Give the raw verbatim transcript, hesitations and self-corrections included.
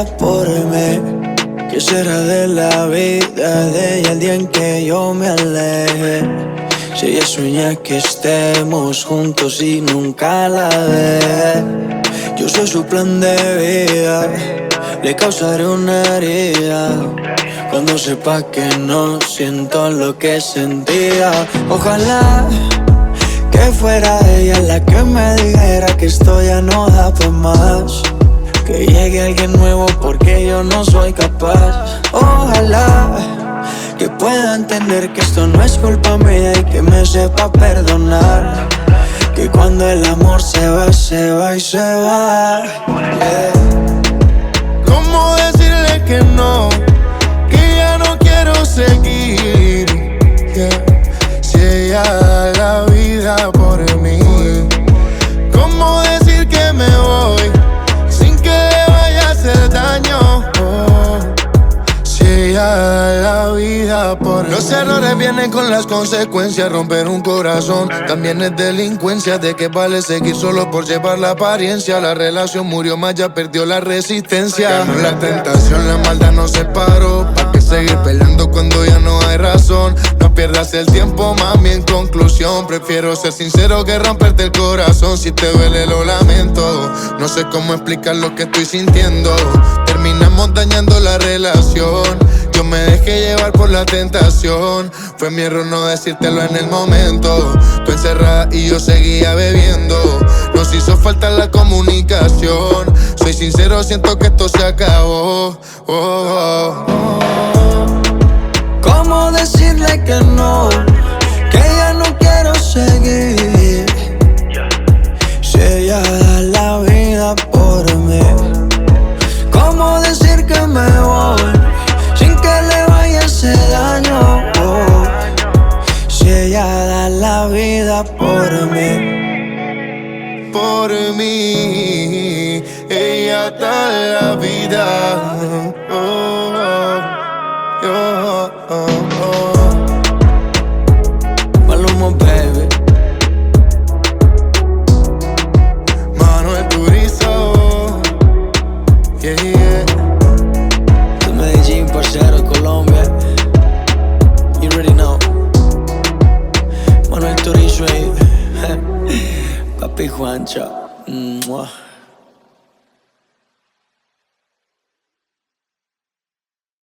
vida por mí. ¿Qué será de la vida de ella el día en que yo me aleje? Si ella sueña que estemos juntos y nunca la ve. Yo soy su plan de vida, le causaré una herida cuando sepa que no siento lo que sentía. Ojalá que fuera ella la que me dijera que esto ya no da pa' más, que llegue alguien nuevo porque yo no soy capaz. Ojalá que pueda entender que esto no es culpa mía y que me sepa perdonar, que cuando el amor se va, se va y se va. Yeah. ¿Cómo decirle que no? Que ya no quiero seguir. Yeah. Si ella da la vida por mí. ¿Cómo decir que me voy sin que le vaya a hacer daño? Oh. Si ella da la vida por mí. Los errores vienen con las consecuencias. Romper un corazón también es delincuencia. ¿De qué vale seguir solo por llevar la apariencia? La relación murió más, ya perdió la resistencia. Ganó la tentación, la maldad nos separó. ¿Para qué seguir peleando cuando ya no hay razón? No pierdas el tiempo, mami, en conclusión prefiero ser sincero que romperte el corazón. Si te duele lo lamento, no sé cómo explicar lo que estoy sintiendo. Terminamos dañando la relación. Yo me dejé llevar por la tentación. Fue mi error no decírtelo en el momento. Tú encerrada y yo seguía bebiendo. Nos hizo falta la comunicación. Soy sincero, siento que esto se acabó. Oh, oh, oh. ¿Cómo decirle que no? Que ya no quiero seguir. Si ella da la vida por mí. ¿Cómo decir que me voy sin que le vaya a hacer daño? Oh. Si ella da la vida por mí. Por mí, ella da la vida. Oh, oh, oh, oh. Maluma, baby. Manuel Turizo. Yeah, yeah. De Medellín, parcero, Colombia. You already know. Manuel Turizo, Papi Juancho. Mwah.